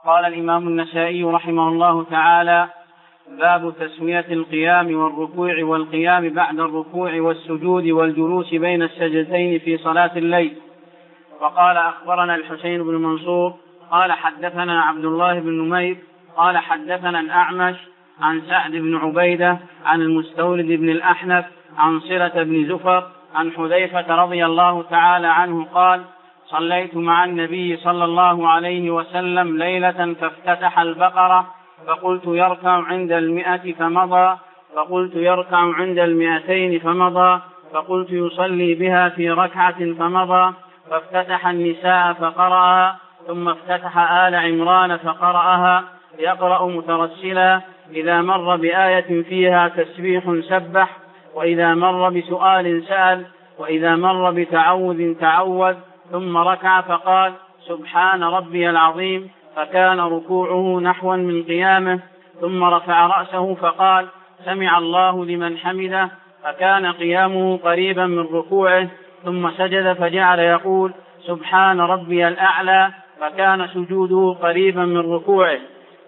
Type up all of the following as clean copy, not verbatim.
قال الإمام النسائي رحمه الله تعالى: باب تسوية القيام والركوع والقيام بعد الركوع والسجود والجلوس بين السجدتين في صلاة الليل. وقال: أخبرنا الحسين بن منصور قال حدثنا عبد الله بن نمير قال حدثنا الأعمش عن سعد بن عبيدة عن المستورد بن الأحنف عن صلة بن زفر عن حذيفة رضي الله تعالى عنه قال: صليت مع النبي صلى الله عليه وسلم ليلة فافتتح البقرة فقلت يركع عند 100 فمضى، فقلت يركع عند 200 فمضى، فقلت يصلي بها في ركعة فمضى، فافتتح النساء فقرأها، ثم افتتح آل عمران فقرأها يقرأ مترسلا: إذا مر بآية فيها تسبيح سبح، وإذا مر بسؤال سأل، وإذا مر بتعوذ تعوذ، ثم ركع فقال: سبحان ربي العظيم، فكان ركوعه نحوا من قيامه، ثم رفع رأسه فقال: سمع الله لمن حمده، فكان قيامه قريبا من ركوعه، ثم سجد فجعل يقول: سبحان ربي الأعلى، فكان سجوده قريبا من ركوعه.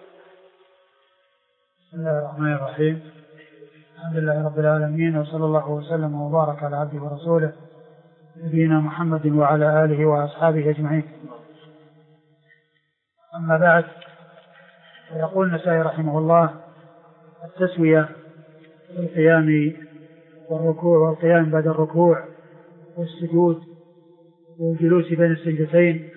بسم الله الرحمن الرحيم. الحمد لله رب العالمين، وصلى الله وسلم وبارك على عبده ورسوله نبينا محمد وعلى آله وأصحابه أجمعين. أما بعد، يقول النسائي رحمه الله: التسوية في القيام والركوع والقيام بعد الركوع والسجود والجلوس بين السجدتين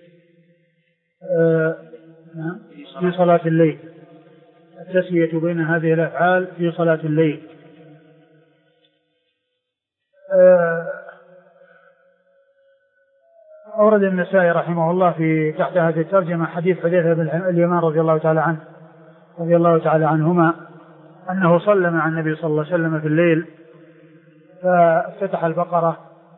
في صلاة الليل. التسوية بين هذه الأفعال في صلاة الليل. أورد النسائي رحمه الله في تحت هذه الترجمة حديث حذيفة بن اليمان رضي الله تعالى عنهما أنه صلى مع النبي صلى الله عليه وسلم في الليل، فافتتح البقرة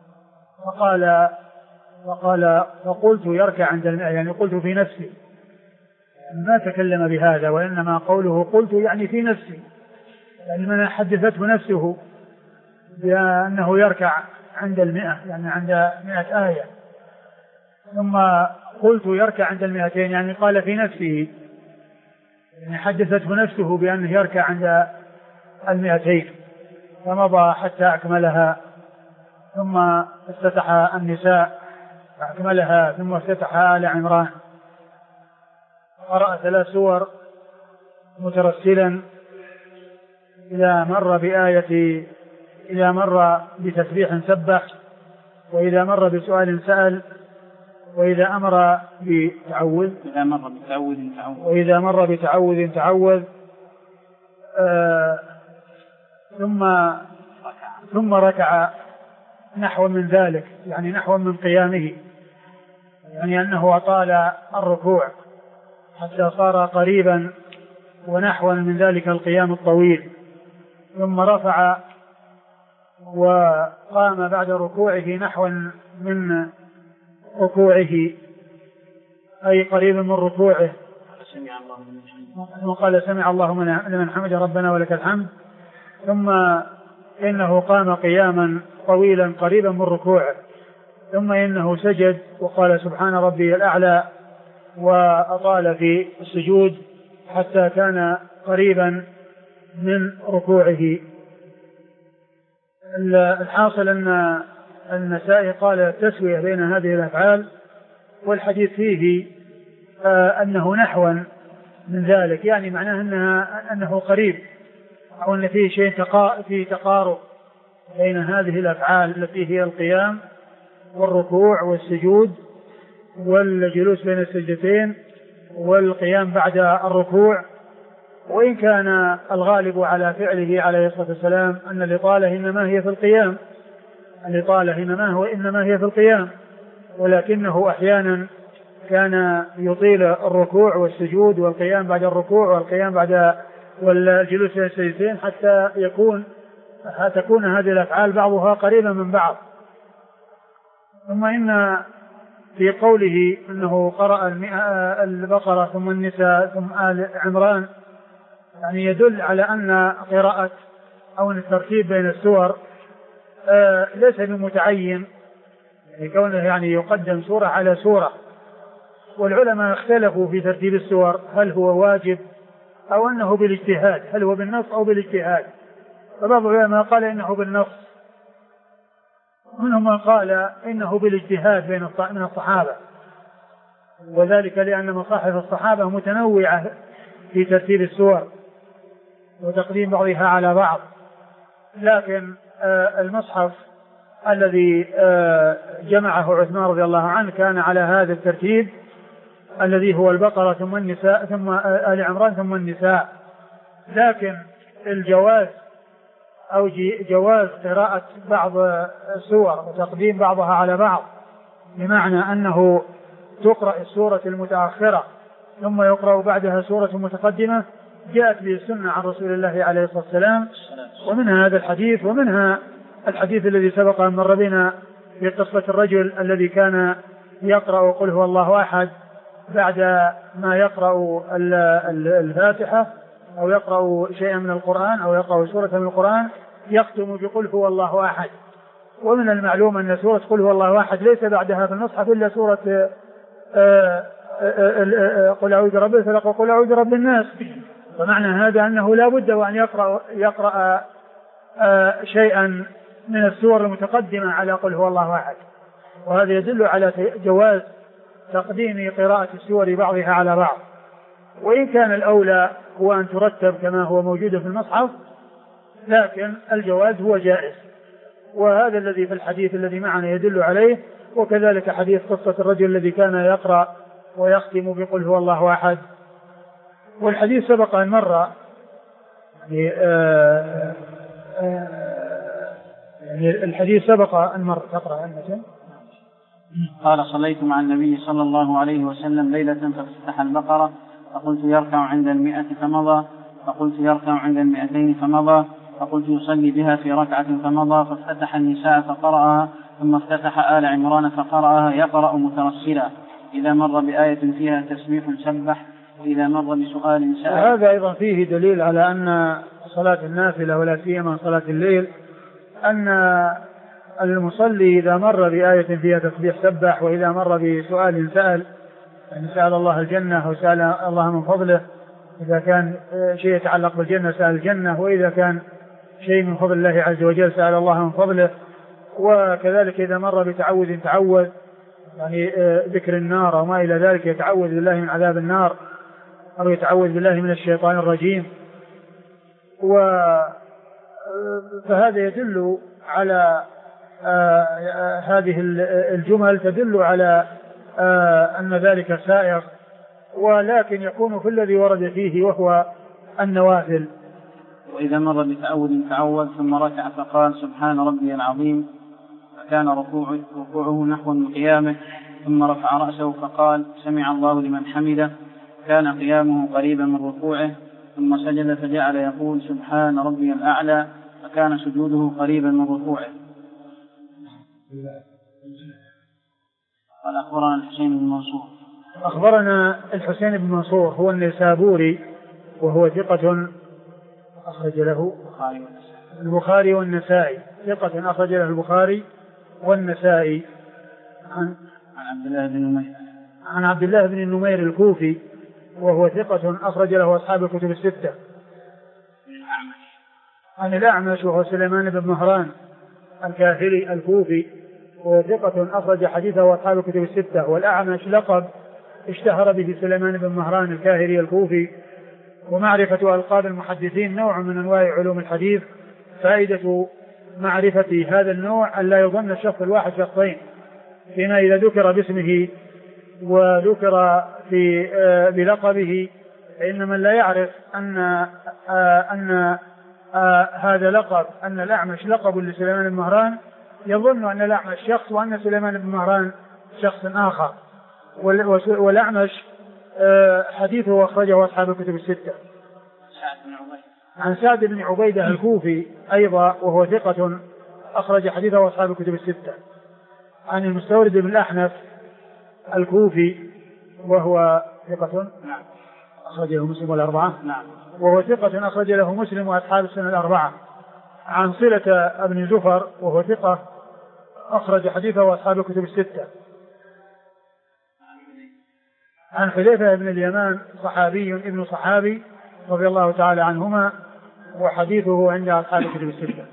فقلت يركع عند 100، يعني قلت في نفسي، ما تكلم بهذا، وإنما قوله قلت يعني في نفسي، يعني من حدثته نفسه بأنه يركع عند 100، يعني عند 100 آية، ثم قلت يركع عند 200، يعني قال في نفسه، يعني حدثته نفسه بأنه يركع عند 200، فمضى حتى أكملها، ثم افتتح النساء فأكملها، ثم افتتح آل عمران، قرأ 3 سور مترسلا: إذا مر بتسبيح سبح، وإذا مر بسؤال سأل، وإذا مر بتعوذ تعوذ، ثم ركع نحو من ذلك، يعني نحو من قيامه، يعني أنه أطال الركوع حتى صار قريبا ونحوا من ذلك القيام الطويل، ثم رفع وقام بعد ركوعه نحوا من ركوعه، أي قريبا من ركوعه، وقال: سمع الله لمن حمده ربنا ولك الحمد، ثم إنه قام قياما طويلا قريبا من ركوعه، ثم إنه سجد وقال: سبحان ربي الأعلى، وأطال في السجود حتى كان قريبا من ركوعه. الحاصل أن النسائي قال التسوية بين هذه الأفعال، والحديث فيه أنه نحوا من ذلك، يعني معناه أنه قريب، أو أن فيه شيء في تقارب بين هذه الأفعال التي هي القيام والركوع والسجود والجلوس بين السجدتين والقيام بعد الركوع. وإن كان الغالب على فعله عليه الصلاة والسلام أن الإطالة إنما هي في القيام، ولكنه أحيانا كان يطيل الركوع والسجود والقيام بعد الركوع والقيام بعد والجلوس بين السجدتين حتى تكون هذه الأفعال بعضها قريبا من بعض. ثم إن في قوله أنه قرأ البقرة ثم النساء ثم آل عمران، يعني يدل على أن قراءة أو الترتيب بين السور ليس بمتعين، يعني كونه يعني يقدم سورة على سورة، والعلماء اختلفوا في ترتيب السور، هل هو واجب أو أنه بالاجتهاد، هل هو بالنص أو بالاجتهاد. فبعض العلماء قال إنه بالنص، منهم من قال إنه بالاجتهاد من الصحابة، وذلك لأن مصاحف الصحابة متنوعة في ترتيب السور وتقديم بعضها على بعض، لكن المصحف الذي جمعه عثمان رضي الله عنه كان على هذا الترتيب الذي هو البقرة ثم النساء ثم آل عمران ثم النساء. لكن الجواز أو جواز قراءة بعض السور وتقديم بعضها على بعض، بمعنى أنه تقرأ السورة المتأخرة ثم يقرأ بعدها سورة متقدمة، جاءت به السنة عن رسول الله عليه الصلاة والسلام. ومنها هذا الحديث، ومنها الحديث الذي سبق أن مر بنا في قصة الرجل الذي كان يقرأ قل هو الله أحد بعد ما يقرأ الفاتحة أو يقرأ شيئا من القرآن أو يقرأ سورة من القرآن يختم بقل هو الله أحد. ومن المعلوم أن سورة قل هو الله أحد ليس بعدها في المصحف إلا سورة قل أعوذ برب الفلق وقل أعوذ برب الناس. فمعنى هذا أنه لا بد وأن يقرأ شيئا من السور المتقدمة على قل هو الله أحد، وهذا يدل على جواز تقديم قراءة السور بعضها على بعض، وإن كان الأولى هو أن ترتب كما هو موجود في المصحف، لكن الجواز هو جائز. وهذا الذي في الحديث الذي معنا يدل عليه، وكذلك حديث قصة الرجل الذي كان يقرأ ويختم بقل هو الله أحد. والحديث سبق أن مر الحديث سبق أن مر. تقرأ المتن. قال صليت مع النبي صلى الله عليه وسلم ليلة فافتتح البقرة فقلت يركع عند 100 فمضى، فقلت يركع عند 200 فمضى، فقلت يصلي بها في ركعة فمضى، فافتتح النساء فقرأها، ثم افتتح آل عمران فقرأها يقرأ مترسلا، إذا مر بآية فيها تسبيح سبح، وإذا مر بسؤال سأل. هذا أيضا فيه دليل على أن صلاة النافلة ولا سيما صلاة الليل أن المصلي إذا مر بآية فيها تسبيح سبح، وإذا مر بسؤال سأل، يعني سأل الله الجنة أو سأل الله من فضله، إذا كان شيء يتعلق بالجنة سأل الجنة، وإذا كان شيء من فضل الله عز وجل سأل الله من فضله. وكذلك إذا مر بتعوذ تعوذ، يعني ذكر النار وما إلى ذلك، يتعوذ بالله من عذاب النار أو يتعوذ بالله من الشيطان الرجيم. فهذا يدل على هذه الجمل تدل على أن ذلك سائر، ولكن يكون في الذي ورد فيه وهو النوافل. وإذا مر بتعوذ تعوذ ثم ركع فقال سبحان ربي العظيم، فكان ركوعه نحو من قيامه، ثم رفع رأسه فقال سمع الله لمن حمده، كان قيامه قريبا من ركوعه، ثم سجد فجعل يقول سبحان ربي الأعلى، فكان سجوده قريبا من ركوعه. قال أخبرنا الحسين بن منصور. أخبرنا الحسين بن منصور هو النيسابوري، وهو ثقة أخرج له البخاري والنسائي، ثقة أخرج له البخاري والنسائي. عن عبد الله بن نمير الكوفي، وهو ثقة أخرج له أصحاب الكتب الستة. عن الأعمش وهو سليمان بن مهران الكاهلي الكوفي، وهو ثقة أخرج حديثه أصحاب الكتب الستة. والأعمش لقب اشتهر به سليمان بن مهران الكاهلي الكوفي. ومعرفة ألقاب المحدثين نوع من أنواع علوم الحديث. فائدة معرفة هذا النوع أن لا يظن الشخص الواحد شخصين، فيما إذا ذكر باسمه وذكر بلقبه، فإن من لا يعرف أن هذا لقب، أن الأعمش لقب لسليمان بن مهران، يظن أن الأعمش شخص وأن سليمان بن مهران شخص آخر. والأعمش حديثه أخرجه أصحاب الكتب الستة. عن سعد بن عبيدة الكوفي أيضا، وهو ثقة أخرج حديثه أصحاب الكتب الستة. عن المستورد بن الأحنف الكوفي، وهو ثقة أخرج له مسلم والأربعة، وهو ثقة أخرج له مسلم وأصحاب السنة الأربعة. عن صلة بن زفر، وهو ثقة أخرج حديثه وأصحاب الكتب الستة. عن حذيفة بن اليمان صحابي ابن صحابي رضي الله تعالى عنهما، وحديثه عند أصحاب الكتب الستة.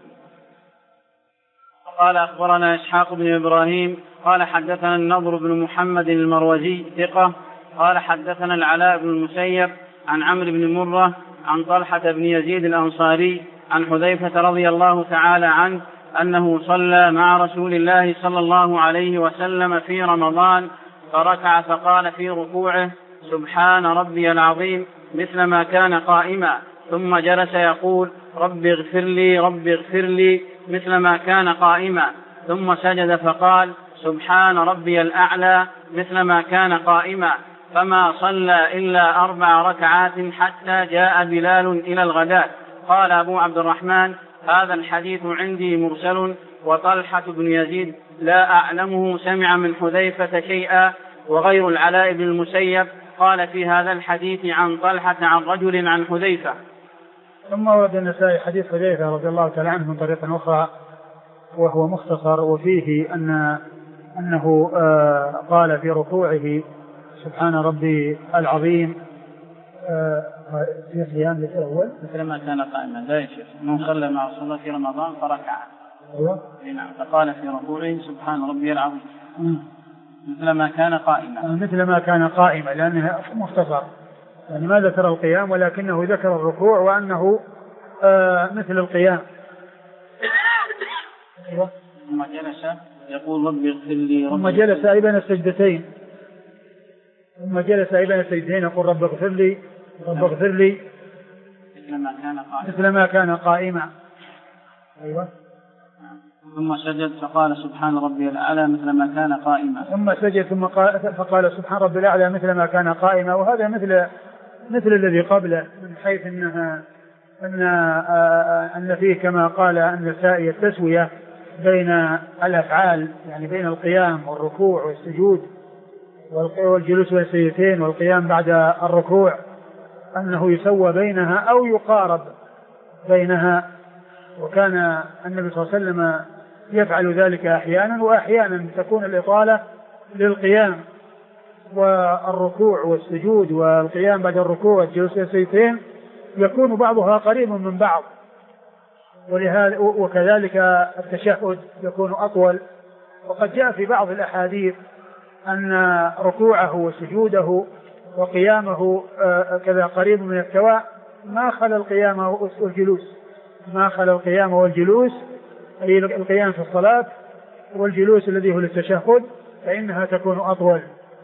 قال أخبرنا إسحاق بن إبراهيم قال حدثنا النضر بن محمد المروزي ثقة قال حدثنا العلاء بن المسيب عن عمرو بن مرة عن طلحة بن يزيد الأنصاري عن حذيفة رضي الله تعالى عنه أنه صلى مع رسول الله صلى الله عليه وسلم في رمضان فركع فقال في ركوعه سبحان ربي العظيم مثل ما كان قائما، ثم جلس يقول رب اغفر لي رب اغفر لي مثل ما كان قائما، ثم سجد فقال سبحان ربي الأعلى مثل ما كان قائما، فما صلى إلا 4 ركعات حتى جاء بلال إلى الغداة. قال أبو عبد الرحمن هذا الحديث عندي مرسل، وطلحة بن يزيد لا أعلمه سمع من حذيفة شيئا، وغير العلاء بن المسيب قال في هذا الحديث عن طلحة عن رجل عن حذيفة. ثم ورد النسائي حديث حذيفة رضي الله تعالى عنه من طريق أخرى وهو مختصر، وفيه أنه قال في ركوعه سبحان ربي العظيم في قيام الأول مثل ما كان قائما. لا يشير من صلى مع رسول الله في رمضان فركع فقال في ركوعه سبحان ربي العظيم مثل ما كان قائما، مثل ما كان قائما، لأنه مختصر يعني ما ذكر القيام ولكنه ذكر الركوع وأنه مثل القيام. ثم جلس يقول رب اغفر لي ثم جلس أي بين السجدتين يقول رب اغفر لي رب اغفر لي مثل ما كان قائما. أيوة. ثم سجد فقال سبحان ربي الأعلى مثل ما كان قائما. ثم سجد فقال سبحان ربي الأعلى مثل ما كان قائما، وهذا مثل الذي قبله، من حيث أن فيه كما قال النسائي التسوية بين الأفعال، يعني بين القيام والركوع والسجود والجلوس والسجدتين والقيام بعد الركوع، أنه يسوى بينها أو يقارب بينها، وكان النبي صلى الله عليه وسلم يفعل ذلك أحيانا، وأحيانا تكون الإطالة للقيام والركوع والسجود والقيام بعد الركوع والجلوس والسجدتين يكون بعضها قريب من بعض، وكذلك التشهد يكون أطول. وقد جاء في بعض الأحاديث أن ركوعه وسجوده وقيامه كذا قريب من السواء، ما خلا القيام والجلوس، أي القيام في الصلاة والجلوس الذي هو للتشهد، فإنها تكون أطول.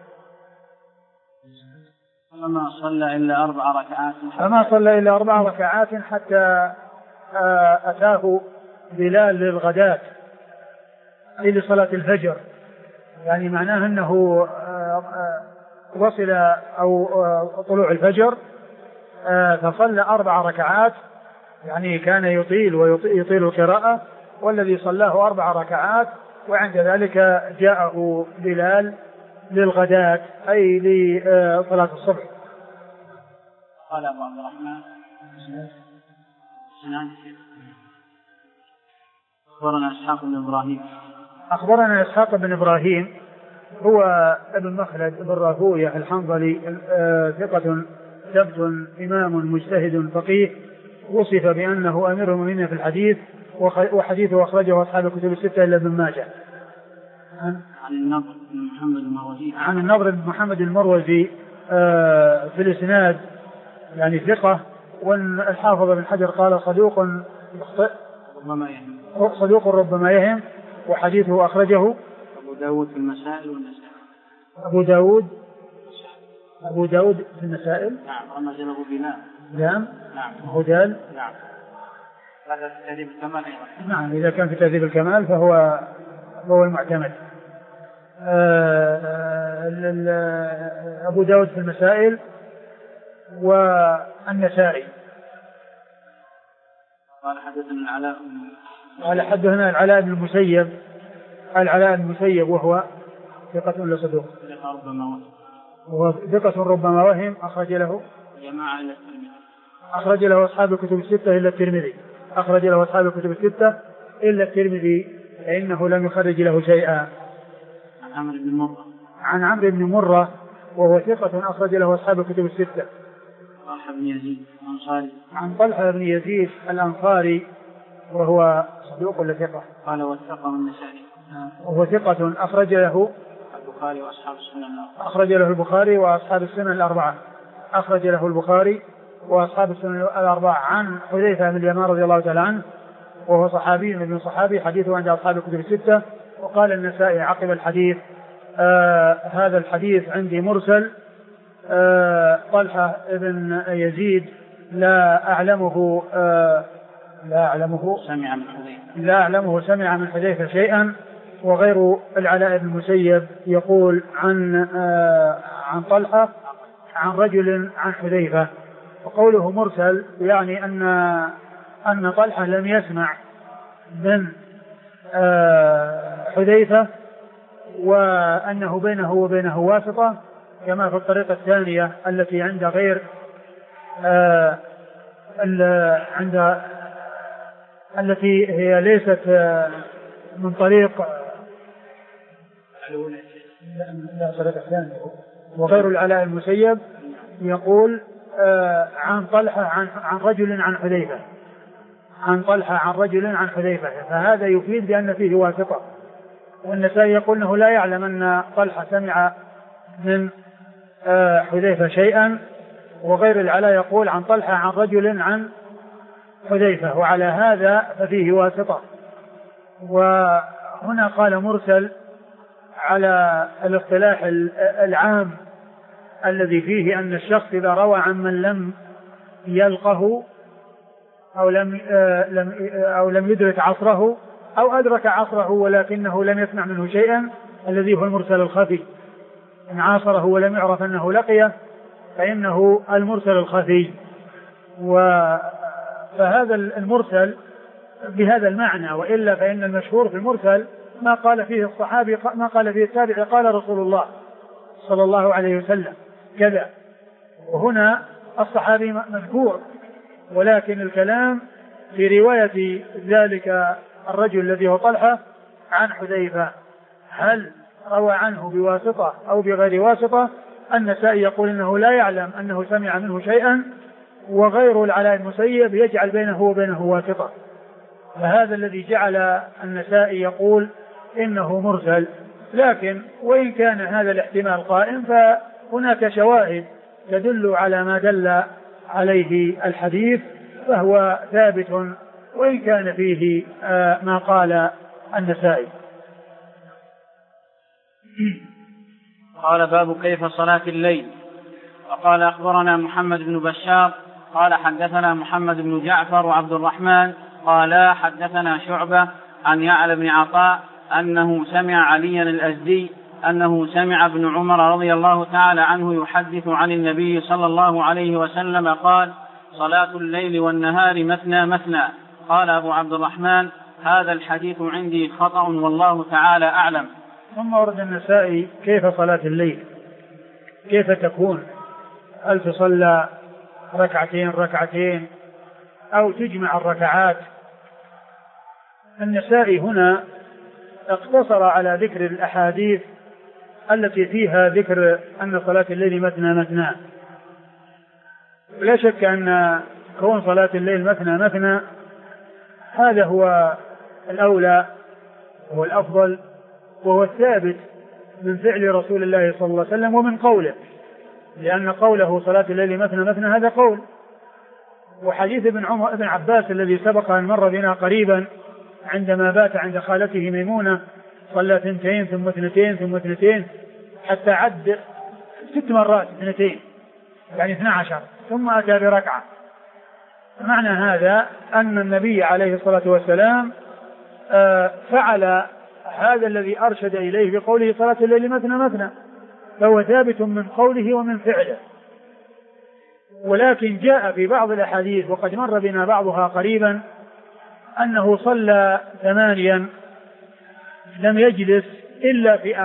فما صلى إلا 4 ركعات حتى أتاه بلال للغداة، أي لصلاة الفجر، يعني معناه أنه وصل أو طلوع الفجر فصلى 4 ركعات، يعني كان يطيل القراءة، والذي صلاه 4 ركعات، وعند ذلك جاءه بلال للغداة أي لصلاة الصبح. قال أبو عبد الرحمن أخبرنا إسحاق بن إبراهيم هو ابن مخلد بن راهوية الحنظلي، ثقة ثبت إمام مجتهد فقيه، وصف بأنه أمير المؤمنين في الحديث، وحديثه أخرجه أصحاب الكتب الستة إلا ابن ماجه. عن النضر بن محمد المروزي. عن النضر بن محمد المروزي في الإسناد يعني ثقة، والحافظ بن حجر قال صدوق يخطئ ربما يهم، وحديثه أخرجه أبو داود في المسائل والنسائل. أبو داود في المسائل. نعم. رمز له بلال. نعم. هدال. نعم. هذا في تهذيب الكمال أيضا. نعم، إذا كان في تهذيب الكمال فهو المعتمد. أبو داود في المسائل والنسائي. قال حدثنا العلاء بن المسيب وهو ثقة لصدوق، ثقة ربما وهم، أخرج له جماعة إلا الترمذي. أخرج له أصحاب الكتب الستة إلا الترمذي، فإنه لم يخرج له شيئا. عن عمرو بن مرة وهو ثقة أخرج له أصحاب الكتب الستة. طلحة بن يزيد الأنصاري. عن طلحة بن يزيد الأنصاري وهو صدوق ولا ثقة؟ قال وثقه النسائي. وهو ثقة أخرج له البخاري وأصحاب السنن الأربعة. أخرج له البخاري وأصحاب السنن الأربعة. أخرج له البخاري وأصحاب السنن الأربعة. عن حذيفة بن اليمان رضي الله تعالى عنه وهو صحابي من صحابي حديثه عند أصحاب الكتب الستة. وقال النسائي عقب الحديث هذا الحديث عندي مرسل. طلحة بن يزيد لا أعلمه سمع من حذيفة شيئا. وغير العلاء بن المسيب يقول عن طلحة عن رجل عن حذيفة. وقوله مرسل يعني أن طلحة لم يسمع من حذيفة وأنه بينه وبينه واسطة كما في الطريقة الثانية التي عند غير التي هي ليست من طريق لا طريقة ثانية. وغير العلاء المسيب يقول عن طلحة عن رجل عن حذيفة. عن طلحة عن رجل عن حذيفة. فهذا يفيد بأن فيه واسطة. والنسائي يقول أنه لا يعلم أن طلحة سمع من حذيفة شيئا. وغير العلاء يقول عن طلحة عن رجل عن حذيفة. وعلى هذا ففيه واسطة. وهنا قال مرسل على الاصطلاح العام الذي فيه أن الشخص إذا روى عن من لم يلقه أو لم يدرك عصره أو أدرك عصره ولكنه لم يسمع منه شيئا الذي هو المرسل الخفي. إن عاصره ولم يعرف أنه لقيه فإنه المرسل الخفي. فهذا المرسل بهذا المعنى. وإلا فإن المشهور في المرسل ما قال فيه الصحابي ما قال فيه التابعي قال رسول الله صلى الله عليه وسلم كذا. وهنا الصحابي مذكور ولكن الكلام في رواية ذلك الرجل الذي هو طلحة عن حذيفة هل روى عنه بواسطة أو بغير واسطة. النسائي يقول إنه لا يعلم أنه سمع منه شيئا. وغير العلاء المسيب يجعل بينه وبينه واسطة. فهذا الذي جعل النسائي يقول إنه مرسل. لكن وإن كان هذا الاحتمال قائم فهناك شواهد تدل على ما دل عليه الحديث فهو ثابت وإن كان فيه ما قال النسائي. قال باب كيف صلاة الليل. وقال أخبرنا محمد بن بشار قال حدثنا محمد بن جعفر وعبد الرحمن قال حدثنا شعبة عن يعلى بن عطاء أنه سمع عليا الأزدي أنه سمع ابن عمر رضي الله تعالى عنه يحدث عن النبي صلى الله عليه وسلم قال صلاة الليل والنهار مثنى مثنى. قال أبو عبد الرحمن هذا الحديث عندي خطأ والله تعالى أعلم. ثم ورد النسائي كيف صلاة الليل كيف تكون هل تصلى ركعتين أو تجمع الركعات. النسائي هنا اقتصر على ذكر الأحاديث التي فيها ذكر أن صلاة الليل مثنى مثنى. لا شك أن كون صلاة الليل مثنى مثنى هذا هو الأولى هو الأفضل وهو الثابت من فعل رسول الله صلى الله عليه وسلم ومن قوله. لأن قوله صلاة الليل مثنى مثنى هذا قول. وحديث ابن عباس الذي سبق أن مر بنا قريبا عندما بات عند خالته ميمونة صلى 2 ثم 2 ثم 2 حتى عد 6 مرات 2 يعني 12 ثم أتى بركعة. معنى هذا أن النبي عليه الصلاة والسلام فعل هذا الذي أرشد إليه بقوله صلاة الليل مثنى مثنى فهو ثابت من قوله ومن فعله. ولكن جاء في بعض الأحاديث وقد مر بنا بعضها قريبا أنه صلى 8 لم يجلس إلا في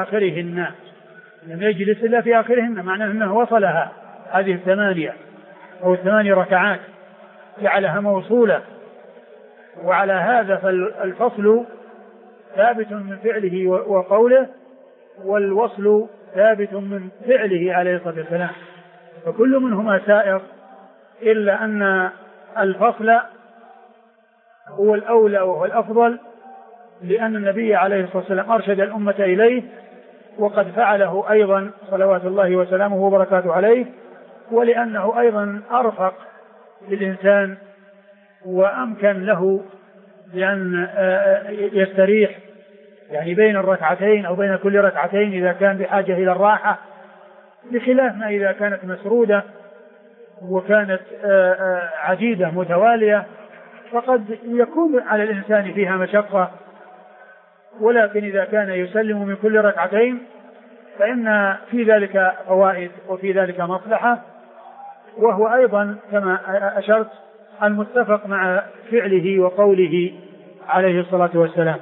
آخرهن معناه أنه وصلها هذه 8 أو 8 ركعات جعلها موصولة. وعلى هذا فالفصل ثابت من فعله وقوله والوصل ثابت من فعله عليه الصلاة والسلام، فكل منهما سائر، إلا أن الفصل هو الأولى وهو الأفضل، لأن النبي عليه الصلاة والسلام أرشد الأمة إليه، وقد فعله أيضا صلوات الله وسلامه وبركاته عليه، ولأنه أيضا أرفق للإنسان وأمكن له بأن يستريح يعني بين الركعتين أو بين كل ركعتين إذا كان بحاجة إلى الراحة، بخلاف ما إذا كانت مسرودة وكانت عديدة متوالية فقد يكون على الإنسان فيها مشقة. ولكن إذا كان يسلم من كل ركعتين فإن في ذلك فوائد وفي ذلك مصلحة، وهو أيضا كما أشرت المتفق مع فعله وقوله عليه الصلاة والسلام.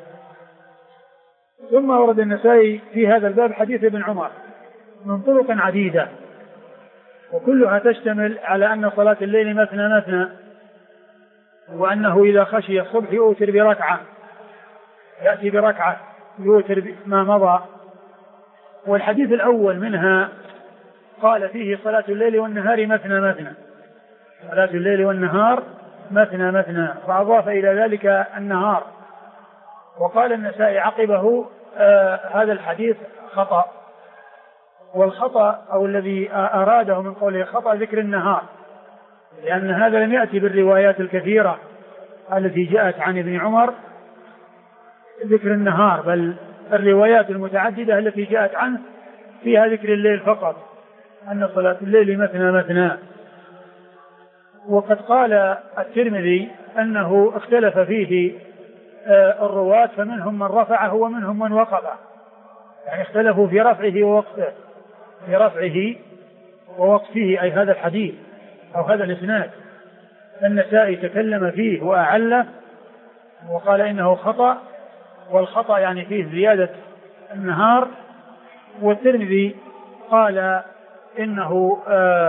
ثم ورد النسائي في هذا الباب حديث ابن عمر من طرق عديدة، وكلها تشتمل على أن صلاة الليل مثنى مثنى، وأنه إذا خشي الصبح يؤتر بركعة، يأتي بركعة يؤتر ما مضى. والحديث الأول منها قال فيه صلاة الليل والنهار مثنى مثنى، صلاة الليل والنهار مثنى مثنى، فأضاف إلى ذلك النهار. وقال النسائي عقبه هذا الحديث خطأ، والخطأ أو الذي أراده من قوله خطأ ذكر النهار، لأن هذا لم يأتي بالروايات الكثيرة التي جاءت عن ابن عمر ذكر النهار، بل الروايات المتعددة التي جاءت عنه فيها ذكر الليل فقط، أن صلاة الليل مثنى مثنى. وقد قال الترمذي أنه اختلف فيه الرواة، فمنهم من رفعه ومنهم من وقفه، يعني اختلفوا في رفعه ووقفه، في رفعه ووقفه، أي هذا الحديث أو هذا الإسناد. النسائي تكلم فيه وأعله وقال إنه خطأ، والخطأ يعني فيه زيادة النهار. والترمذي قال إنه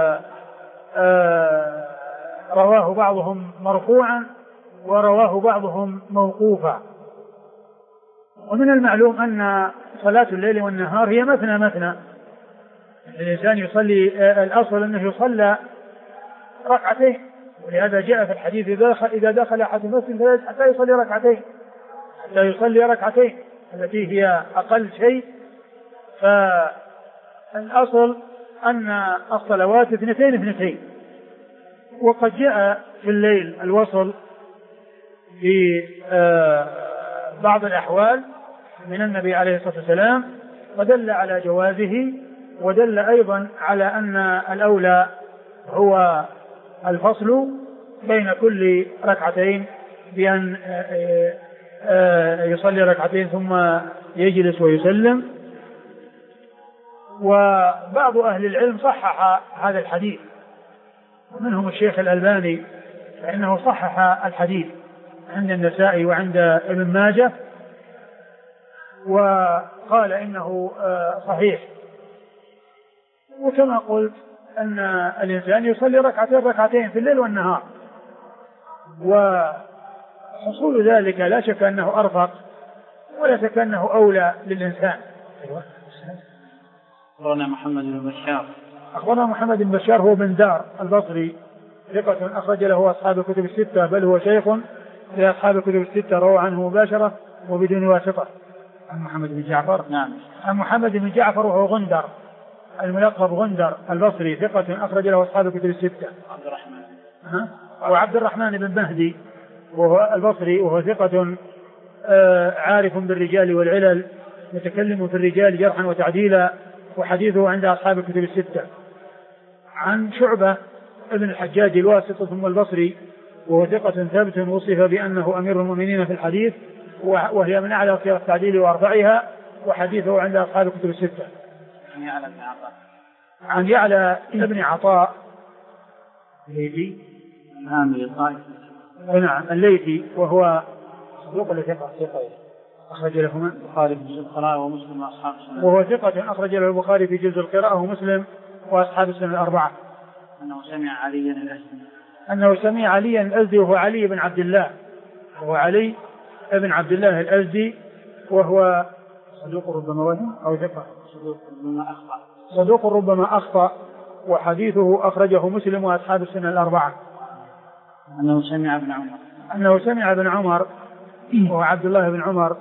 رواه بعضهم مرفوعا ورواه بعضهم موقوفا. ومن المعلوم أن صلاة الليل والنهار هي مثنى مثنى، الإنسان يصلي الأصل أنه يصلى ركعتين، ولهذا جاء في الحديث إذا دخل أحد المسجد حتى يصلي ركعتين، حتى يصلي ركعتين التي هي أقل شيء. فالأصل أن الصلوات اثنتين اثنتين، وقد جاء في الليل الوصل في بعض الأحوال من النبي عليه الصلاة والسلام، ودل على جوازه، ودل أيضا على أن الأولى هو الفصل بين كل ركعتين بأن يصلي ركعتين ثم يجلس ويسلم. وبعض أهل العلم صحح هذا الحديث، ومنهم الشيخ الألباني، فإنه صحح الحديث عند النسائي وعند ابن ماجه، وقال إنه صحيح. وكما قلت أن الإنسان يصلي ركعتين في الليل والنهار، وحصول ذلك لا شك أنه أرفق ولا شك أنه أولى للإنسان. أخبرنا محمد بن بشار. أخبرنا محمد بن بشار هو بن دار البصري، ثقة أخرج له أصحاب الكتب الستة، بل هو شيخ لأصحاب الكتب الستة، روى عنه مباشرة وبدون واسطة. عن محمد بن جعفر. نعم. عن محمد بن جعفر وهو غندر الملقب غندر البصري، ثقة أخرج له أصحاب الكتب الستة. عبد الرحمن. وعبد الرحمن بن مهدي وهو البصري، وهو ثقة عارف بالرجال والعلل، متكلم في الرجال جرحا وتعديلا، وحديثه عند أصحاب الكتب الستة. عن شعبة ابن الحجاج الواسط ثم البصري، وهو ثقة ثابت وصف بأنه أمير المؤمنين في الحديث، وهي من أعلى صيغ التعديل وأرفعها، وحديثه عند أصحاب الكتب الستة. عن يعلى ابن عطاء الليثي. نعم الليثي، وهو صدوق لثقة أخرج له من البخاري في جزء القراءة ومسلم وأصحاب السنن. وهو ثقة أخرج له البخاري في جزء القراءة ومسلم وأصحاب السنن الأربعة. أنه سمع عليا الأزدي. أنه سمع عليا الأزدي، وهو علي بن عبد الله، وهو علي بن عبد الله الأزدي، وهو صدوق ربما وهم أو ثقة. صدوق ربما أخطأ وحديثه أخرجه مسلم وأصحاب السنة الأربعة. أنه سمع ابن عمر وعبد الله بن عمر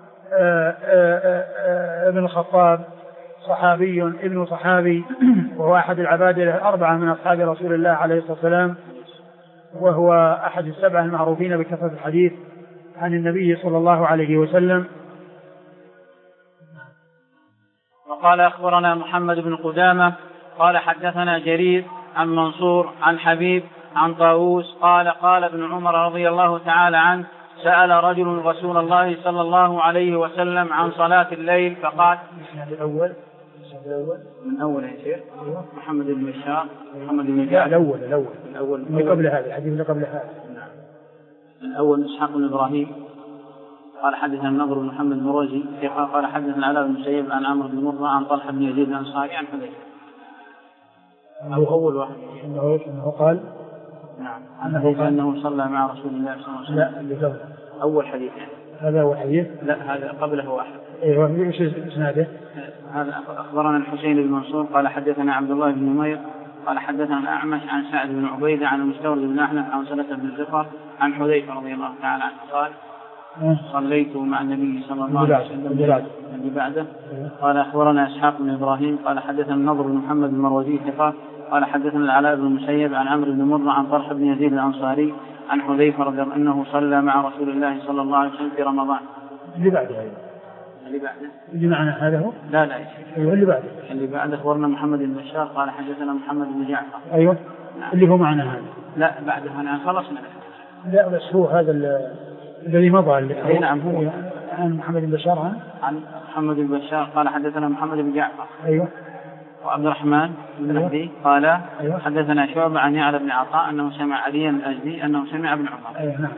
ابن الخطاب صحابي ابن صحابي، وهو أحد العبادلة الأربعة من أصحاب رسول الله عليه الصلاة والسلام، وهو أحد السبعة المعروفين بكثرة الحديث عن النبي صلى الله عليه وسلم. وقال أخبرنا محمد بن قدامة قال حدثنا جرير عن منصور عن حبيب عن طاووس قال قال ابن عمر رضي الله تعالى عنه سأل رجل رسول الله صلى الله عليه وسلم عن صلاة الليل فقال من أول يا شيخ محمد بن بشار محمد بن جعفر الأول من قبل هذا الحديث اللي قبل هذا. الأول إسحاق بن إبراهيم قال حدثنا النضر بن محمد المروزي قال حدثنا علاء بن مسيب عن عمرو بن مرة عن طلحة بن يزيد الأنصاري عن حذيفة. أول واحد أنه قال نعم أنه صلى مع رسول الله صلى الله عليه وسلم. لا اللي قبل أول حديث يعني. هذا هو حديث. لا هذا قبله واحد. ايوه ايش اسناده؟ هذا اخبرنا الحسين بن منصور قال حدثنا عبد الله بن نمير قال حدثنا الأعمش عن سعد بن عبيدة عن المستورد بن أحنف عن سلمة بن الزفر عن حذيفة رضي الله تعالى عنه قال صليت مع النبي صلى الله عليه وسلم اللي بعده. قال أخبرنا إسحاق بن إبراهيم قال حدثنا النضر بن محمد المروزي ثقة قال حدثنا العلاء بن المسيب عن عمرو بن مرة عن طلحة بن يزيد الأنصاري عن حذيفة رضي الله عنه أنه صلى مع رسول الله صلى الله عليه وسلم في رمضان. اللي بعده اللي معنا هذا هو؟ لا أيوه اللي بعده أخبرنا محمد بن بشار قال حدثنا محمد بن جعفر. أيوه نعم. اللي هو معنا هذا لا بعده أنا خلصنا. لا بس هو هذا الذي مضى اللي نعم هو عن محمد بن بشار عن محمد بن بشار قال حدثنا محمد بن جعفر. أيوه. وعبد الرحمن بن مهدي قال أيوه. حدثنا شعبة عن يعلى بن عطاء أنه سمع عليا الأزدي أنه سمع ابن عمر. أيوه نعم.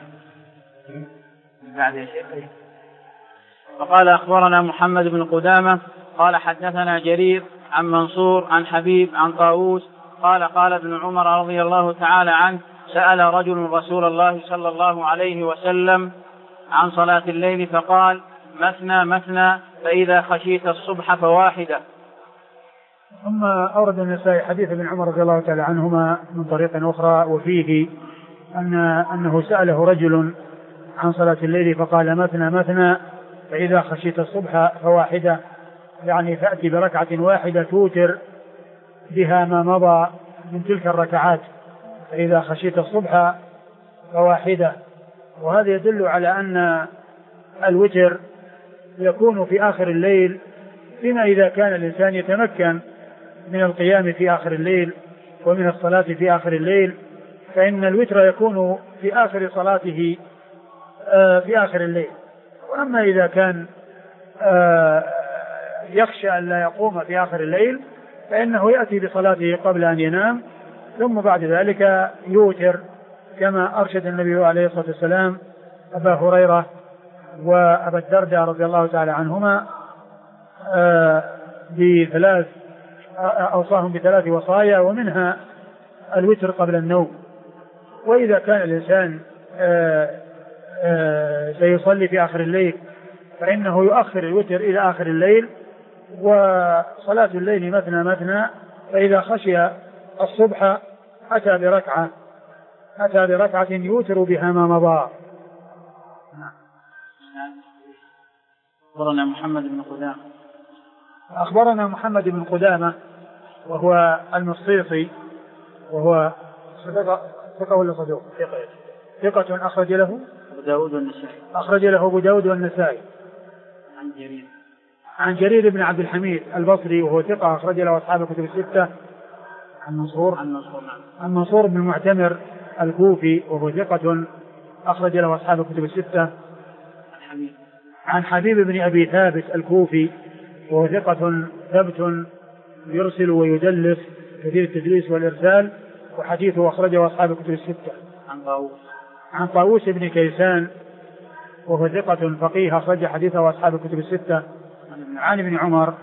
بعد يا شيخ. فقال أخبرنا محمد بن قدامة قال حدثنا جرير عن منصور عن حبيب عن طاووس قال قال ابن عمر رضي الله تعالى عنه سأل رجل رسول الله صلى الله عليه وسلم عن صلاة الليل فقال مثنى مثنى فإذا خشيت الصبح فواحدة. ثم أورد النسائي حديث ابن عمر رضي الله تعالى عنهما من طريق أخرى وفيه أنه سأله رجل عن صلاة الليل فقال مثنى مثنى فإذا خشيت الصبح فواحدة، يعني فأتي بركعة واحدة توتر بها ما مضى من تلك الركعات، فإذا خشيت الصبح فواحدة. وهذا يدل على أن الوتر يكون في آخر الليل، فيما إذا كان الإنسان يتمكن من القيام في آخر الليل ومن الصلاة في آخر الليل، فإن الوتر يكون في آخر صلاته في آخر الليل. وأما إذا كان يخشى أن لا يقوم في آخر الليل فإنه يأتي بصلاته قبل أن ينام، ثم بعد ذلك يوتر كما أرشد النبي عليه الصلاة والسلام أبا هريرة وأبا الدرداء رضي الله تعالى عنهما بثلاث، أوصاهم بثلاث وصايا ومنها الوتر قبل النوم. وإذا كان الإنسان سيصلي في آخر الليل فإنه يؤخر الوتر إلى آخر الليل، وصلاة الليل مثنى مثنى، فإذا خشي الصبح أتى بركعة يوتر بها ما مضى. أخبرنا محمد بن قدامة وهو المصيصي، وهو ثقة ولا صدوق؟ ثقة أخرج له أبو داود والنسائي. عن جرير بن عبد الحميد البصري وهو ثقة أخرج له أصحاب الكتب الستة. عن منصور بن المعتمر الكوفي وهو ثقة أخرج له أصحاب الكتب الستة. عن حبيب بن أبي ثابت الكوفي وهو ثقة ثبت يرسل ويدلس كثير التدليس والإرسال، وحديثه أخرجه أصحاب الكتب الستة. عن طاووس بن كيسان وهو ثقة فقيه أخرج حديثه أصحاب الكتب الستة. عن ابن عمر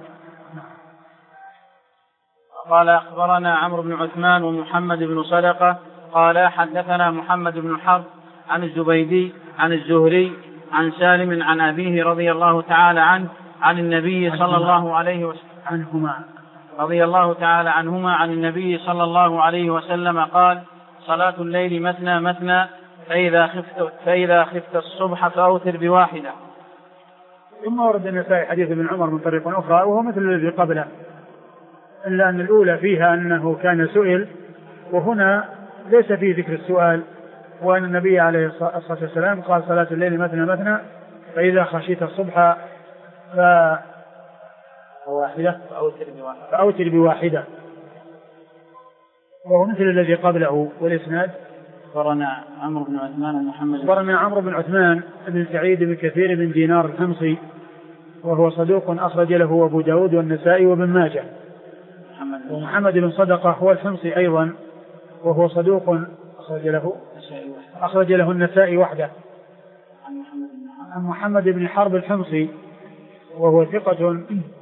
قال أخبرنا عمرو بن عثمان ومحمد بن صدقة قال حدثنا محمد بن حرب عن الزبيدي عن الزهري عن سالم عن أبيه رضي الله تعالى عنه عن النبي صلى الله عليه وسلم عنهما رضي الله تعالى عنهما عن النبي صلى الله عليه وسلم قال: صلاة الليل مثنى مثنى فإذا خفت الصبح فأوتر بواحدة. ثم ورد النسائي حديث ابن عمر من طريق أخرى وهو مثل الذي قبله، إلا أن الأولى فيها أنه كان سئل، وهنا ليس فيه ذكر السؤال، وأن النبي عليه الصلاة والسلام قال: صلاة الليل مثنى مثنى فإذا خشيت الصبح فأوتر بواحدة، وهو مثل الذي قبله. والإسناد: أخبرنا عمرو بن عثمان محمد أخبرنا عمرو بن عثمان بن سعيد بن كثير بن دينار الحمصي، وهو صدوق أخرج له أبو داود والنسائي وابن ماجه. ومحمد بن صدقة هو الحمصي أيضا، وهو صدوق أخرج له النسائي وحده. عن محمد بن حرب الحمصي وهو ثقة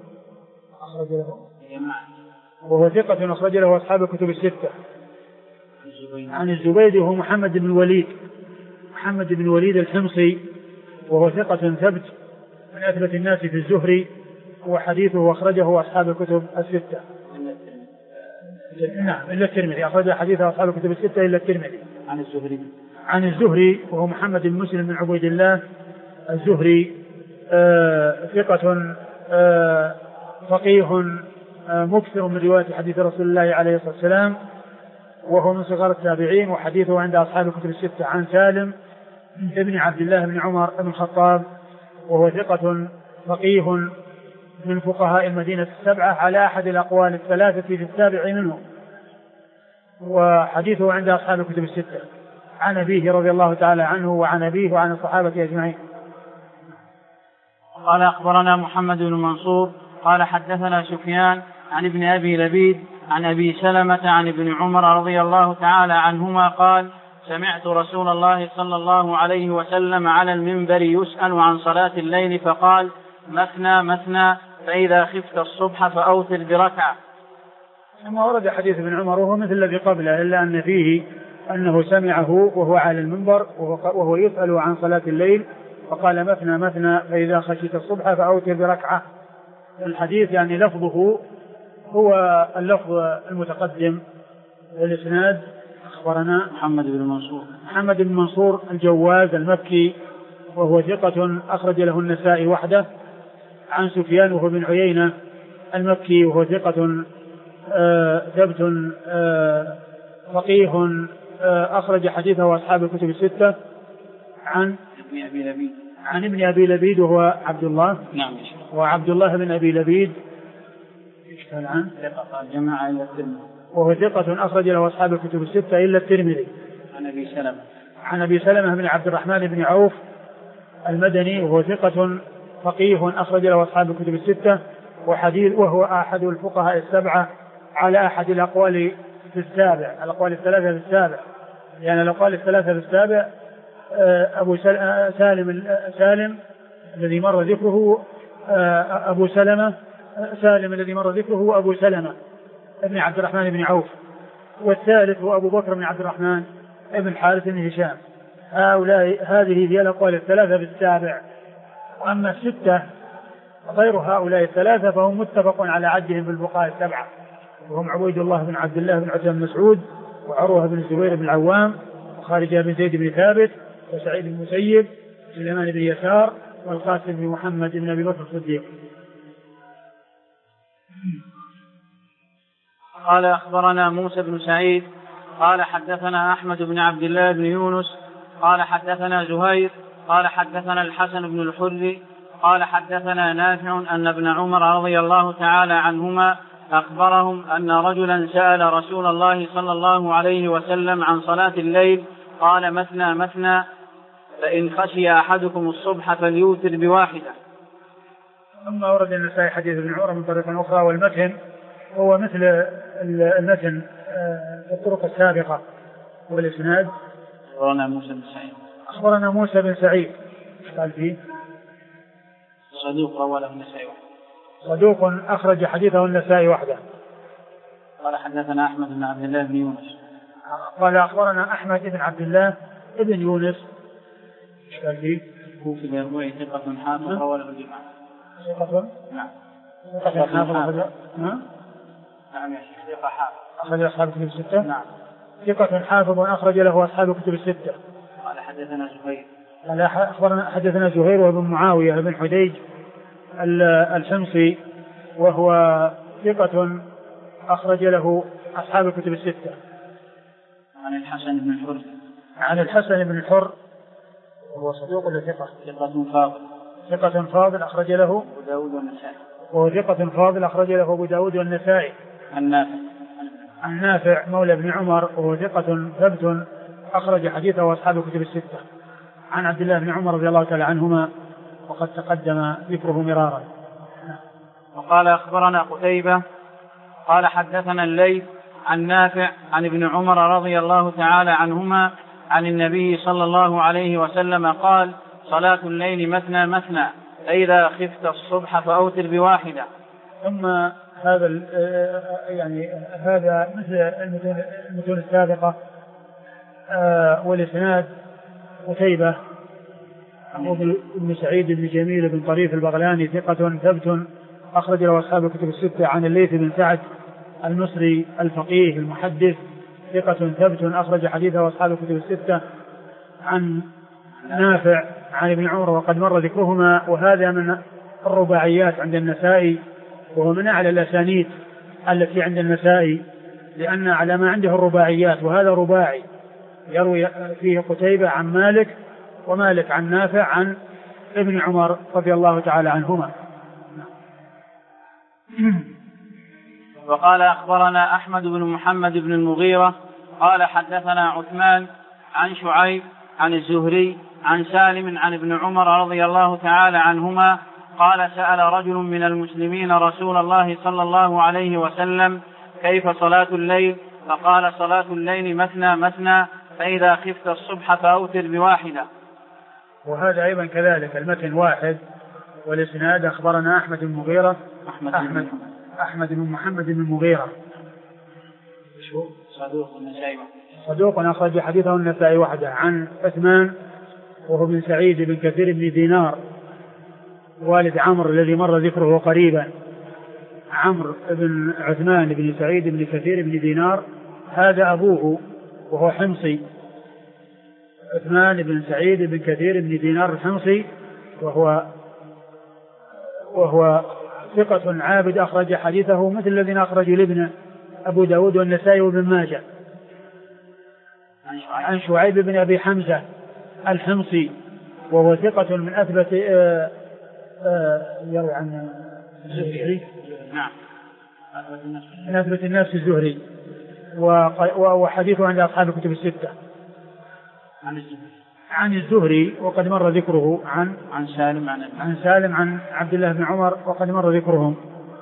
أخرج له أصحاب الكتب الستة. عن الزبيدي هو محمد بن وليد الحمصي، وهو ثقة ثبت من أثبت الناس في الزهري، وحديثه أخرجه أصحاب الكتب الستة. نعم إلا الترمذي، أخرج حديثه أصحاب الكتب الستة إلا الترمذي. عن الزهري وهو محمد بن مسلم بن عبيد الله الزهري، ثقة فقيه مكثر من رواية حديث رسول الله عليه الصلاة والسلام، وهو من صغار التابعين، وحديثه عند أصحاب الكتب الستة. عن سالم ابن عبد الله بن عمر بن الخطاب، وهو ثقة فقيه من فقهاء المدينة السبعة على أحد الأقوال الثلاثة في السابع منهم، وحديثه عند أصحاب الكتب الستة. عن أبيه رضي الله تعالى عنه وعن أبيه وعن الصحابة أجمعين. قال: أخبرنا محمد بن منصور قال: حدثنا سفيان عن ابن أبي لبيد عن أبي سلمة عن ابن عمر رضي الله تعالى عنهما قال: سمعت رسول الله صلى الله عليه وسلم على المنبر يسأل عن صلاة الليل فقال: مثنى مثنى فإذا خفت الصبح فأوتر بركعة. ثم ورد حديث ابن عمر وهو مثل الذي قبله، إلا أن فيه أنه سمعه وهو على المنبر وهو يسأل عن صلاة الليل فقال: مثنى مثنى فإذا خشيت الصبح فأوتر بركعة. الحديث يعني لفظه هو اللفظ المتقدم. والإسناد: أخبرنا محمد بن منصور الجواز المكي، وهو ثقة أخرج له النسائي وحده. عن سفيان وهو بن عيينة المكي، وهو ثقة ثبت فقيه أخرج حديثه أصحاب الكتب الستة. عن ابن أبي لبيد وهو عبد الله، وعبد الله بن أبي لبيد وهو ثقة أخرج له أصحاب الكتب الستة إلا الترمذي. عن أبي سلمة بن عبد الرحمن بن عوف المدني، وهو ثقة فقيه أخرج له أصحاب الكتب الستة، وهو أحد الفقهاء السبعة على أحد الأقوال في السابع، الأقوال الثلاثة في السابع، يعني الأقوال الثلاثة في السابع أبو سالم الذي مر ذكره، أبو سلمة سالم الذي مر ذكره أبو سلمة ابن عبد الرحمن بن عوف، والثالث هو أبو بكر بن عبد الرحمن ابن حارث بن هشام. هذه هي الأقوال الثلاثة في السابع. وأما الستة غير هؤلاء الثلاثة فهم متفق على عدهم بالفقهاء السبعة، وهم عبيد الله بن عبد الله بن عتبة بن مسعود، وعروة بن الزبير بن العوام، وخارجة بن زيد بن ثابت، وسعيد بن المسيب، سليمان بن يسار، والقاسم بن محمد بن أبي بكر الصديق. قال: أخبرنا موسى بن سعيد قال: حدثنا أحمد بن عبد الله بن يونس قال: حدثنا زهير قال: حدثنا الحسن بن الحر قال: حدثنا نافع أن ابن عمر رضي الله تعالى عنهما أخبرهم أن رجلا سأل رسول الله صلى الله عليه وسلم عن صلاة الليل قال: مثنى مثنى فإن خشي أحدكم الصبح فليوتر بواحدة. ثم ورد النسائي حديث ابن عمر من طريق أخرى، والمتن هو مثل المتن في الطرق السابقة. والإسناد: أخبرنا موسى بن سعيد قال فيه صدوق رواه النسائي وحده. صدوق أخرج حديثه النسائي وحده. قال: حدثنا أحمد بن عبد الله بن يونس قال: أخبرنا أحمد بن عبد الله بن يونس قال فيه كوفي الأربعي ثقة حافظ رواه الجماعة. ثقة. نعم. ثقة حافظ. نعم يا شيخ، ثقة حافظ أخرج أصحاب الكتب الستة. نعم. ثقة حافظ أخرج له أصحاب الكتب الستة. قال حدثنا زهير. قال أخبرنا حدثنا زهير وابن معاوية بن حديج الحمصي وهو ثقة أخرج له أصحاب الكتب الستة. عن الحسن بن الحر. عن الحسن بن الحر وهو صدوق ولا ثقة؟ ثقة فاضل. ثقة فاضل أخرج له أبو داود والنسائي. وهو ثقة فاضل أخرج له أبو داود والنسائي. عن نافع مولى بن عمر وهو ثقة ثبت أخرج حديثه أصحاب الكتب الستة. عن عبد الله بن عمر رضي الله تعالى عنهما وقد تقدم ذكره مرارا. وقال أخبرنا قتيبة قال حدثنا الليث عن نافع عن ابن عمر رضي الله تعالى عنهما عن النبي صلى الله عليه وسلم قال: صلاة الليل مثنى مثنى فإذا خفت الصبح فأوتر بواحدة. ثم هذا هذا مثل المتون السابقة والإسناد قتيبة بن سعيد بن جميل بن طريف البغلاني ثقة ثبت أخرج له أصحاب الكتب الستة. عن الليث بن سعد المصري الفقيه المحدث ثقة ثبت أخرج حديثه أصحاب الكتب الستة. عن نافع عن ابن عمر وقد مر ذكرهما، وهذا من الرباعيات عند النسائي، وهو من أعلى الأسانيد التي عند النسائي، لأن على ما عنده الرباعيات، وهذا رباعي يروي فيه قتيبة عن مالك، ومالك عن نافع عن ابن عمر رضي الله تعالى عنهما. وقال أخبرنا أحمد بن محمد بن المغيرة قال حدثنا عثمان عن شعيب عن الزهري عن سالم عن ابن عمر رضي الله تعالى عنهما قال: سأل رجل من المسلمين رسول الله صلى الله عليه وسلم: كيف صلاة الليل؟ فقال: صلاة الليل مثنى مثنى فإذا خفت الصبح فأوتر بواحدة. وهذا أيضا كذلك المتن واحد، والإسناد أخبرنا أحمد بن المغيرة أحمد بن محمد بن المغيرة صدوق أخرج حديثه النسائي وحده. عن عثمان وهو بن سعيد بن كثير بن دينار والد عمرو الذي مر ذكره قريبا. عمرو بن عثمان بن سعيد بن كثير بن دينار هذا أبوه وهو حمصي. عثمان بن سعيد بن كثير بن دينار الحمصي وهو ثقة عابد أخرج حديثه مثل الذين أخرجوا لابن أبو داود والنسائي وابن ماجه. عن شعيب بن أبي حمزة الحمصي وهو ثقة من أثبت يروي عن الزهري. نعم. من أثبت الناس الزهري، وحديثه عند أصحاب الكتب الستة. عن الزهري وقد مر ذكره. عن سالم عن عبد الله بن عمر وقد مر ذكرهم.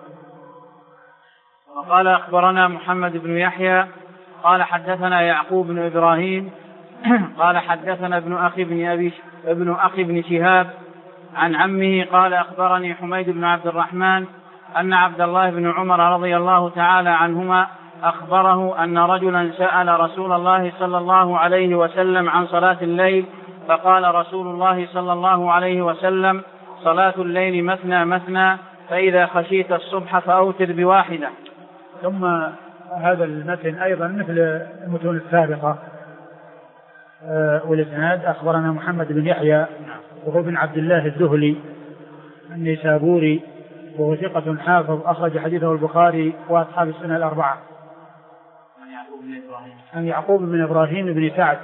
وقال أخبرنا محمد بن يحيى قال حدثنا يعقوب بن إبراهيم قال حدثنا ابن أخي بن شهاب عن عمه قال: أخبرني حميد بن عبد الرحمن أن عبد الله بن عمر رضي الله تعالى عنهما أخبره أن رجلا سأل رسول الله صلى الله عليه وسلم عن صلاة الليل، فقال رسول الله صلى الله عليه وسلم: صلاة الليل مثنى مثنى فإذا خشيت الصبح فأوتر بواحدة. ثم هذا المتن أيضا مثل المتون السابقة، والإسناد أخبرنا محمد بن يحيى وهو بن عبد الله الذهلي النيسابوري وهو ثقة حافظ أخرج حديثه البخاري وأصحاب السنة الأربعة. عن يعقوب بن إبراهيم بن سعد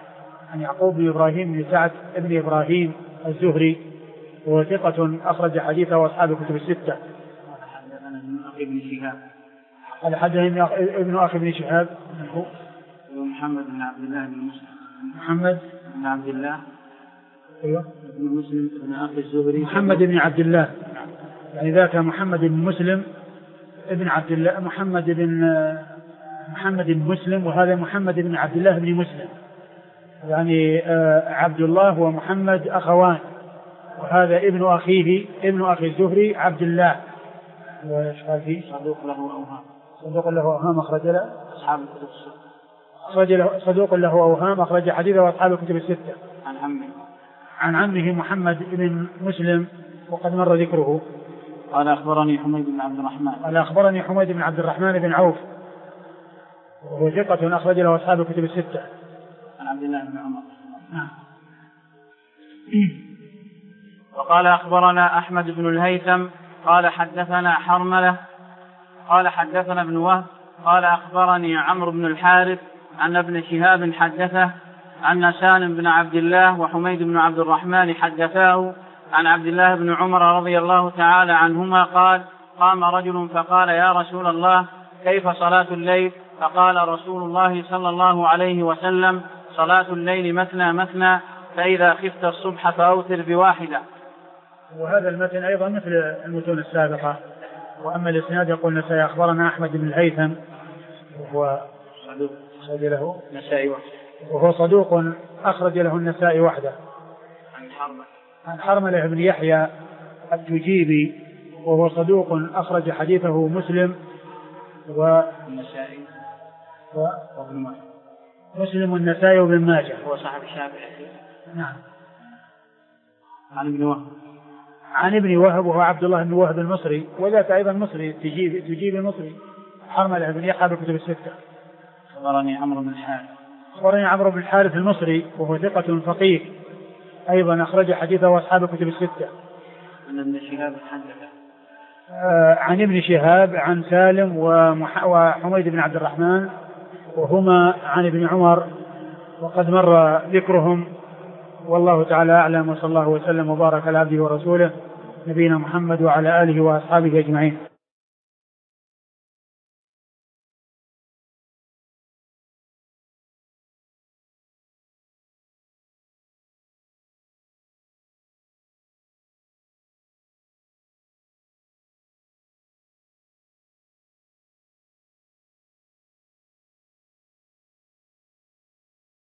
بن إبراهيم الزهري وهو ثقة أخرج حديثه أصحاب الكتب الستة. قال حدثنا ابن أخي بن شهاب محمد بن عبد الله بن مسلم محمد بن عبد الله أيوة بن مسلم بن أخي الزهري محمد بن عبد الله، يعني ذاك محمد بن مسلم ابن عبد الله محمد بن مسلم، وهذا محمد بن عبد الله بن مسلم، يعني عبد الله ومحمد أخوان، وهذا ابن أخي الزهري عبد الله. وإيش قال فيه؟ صدوق له أوهام أخرج له أصحاب الكتب الستة. صدوق له أوهام أخرج حديثه أصحاب الكتب الستة. عن عمه محمد بن مسلم وقد مر ذكره. قال أخبرني حميد بن عبد الرحمن. قال أخبرني حميد بن عبد الرحمن بن عوف وهو ثقة أخرج له أصحاب الكتب الستة. عن عبد الله بن عمر. نعم. وقال أخبرنا أحمد بن الهيثم قال حدثنا حرملة قال حدثنا ابن وهب قال أخبرني عمرو بن الحارث أن ابن شهاب حدثه أن سالم بن عبد الله وحميد بن عبد الرحمن حدثاه عن عبد الله بن عمر رضي الله تعالى عنهما قال قام رجل فقال يا رسول الله كيف صلاة الليل؟ فقال رسول الله صلى الله عليه وسلم صلاة الليل مثنى مثنى فإذا خفت الصبح فأوتر بواحدة. وهذا المتن أيضا مثل المتون السابقة. وأما الإسناد يقول النسائي أخبرنا أحمد بن الهيثم وهو صدوق أخرج له النسائي وحده. عن حرملة بن يحيى التجيبي وهو صدوق أخرج حديثه مسلم مسلم والنسائي وابن ماجه. هو صاحب الشافعي. نعم. عن ابن وهب وهو عبد الله بن وهب المصري وذاك أيضا مصري تجيبي المصري. حرملة بن يحيى بالكتب الستة. أخبرني عمرو بن الحارث المصري وهو ثقة فقيه أيضا أخرج حديثه أصحاب الكتب الستة. عن ابن شهاب حدثه. عن ابن شهاب عن سالم وحميد بن عبد الرحمن وهما عن ابن عمر وقد مر ذكرهم والله تعالى أعلم. وصلى الله وسلم وبارك على عبده ورسوله نبينا محمد وعلى آله وأصحابه أجمعين.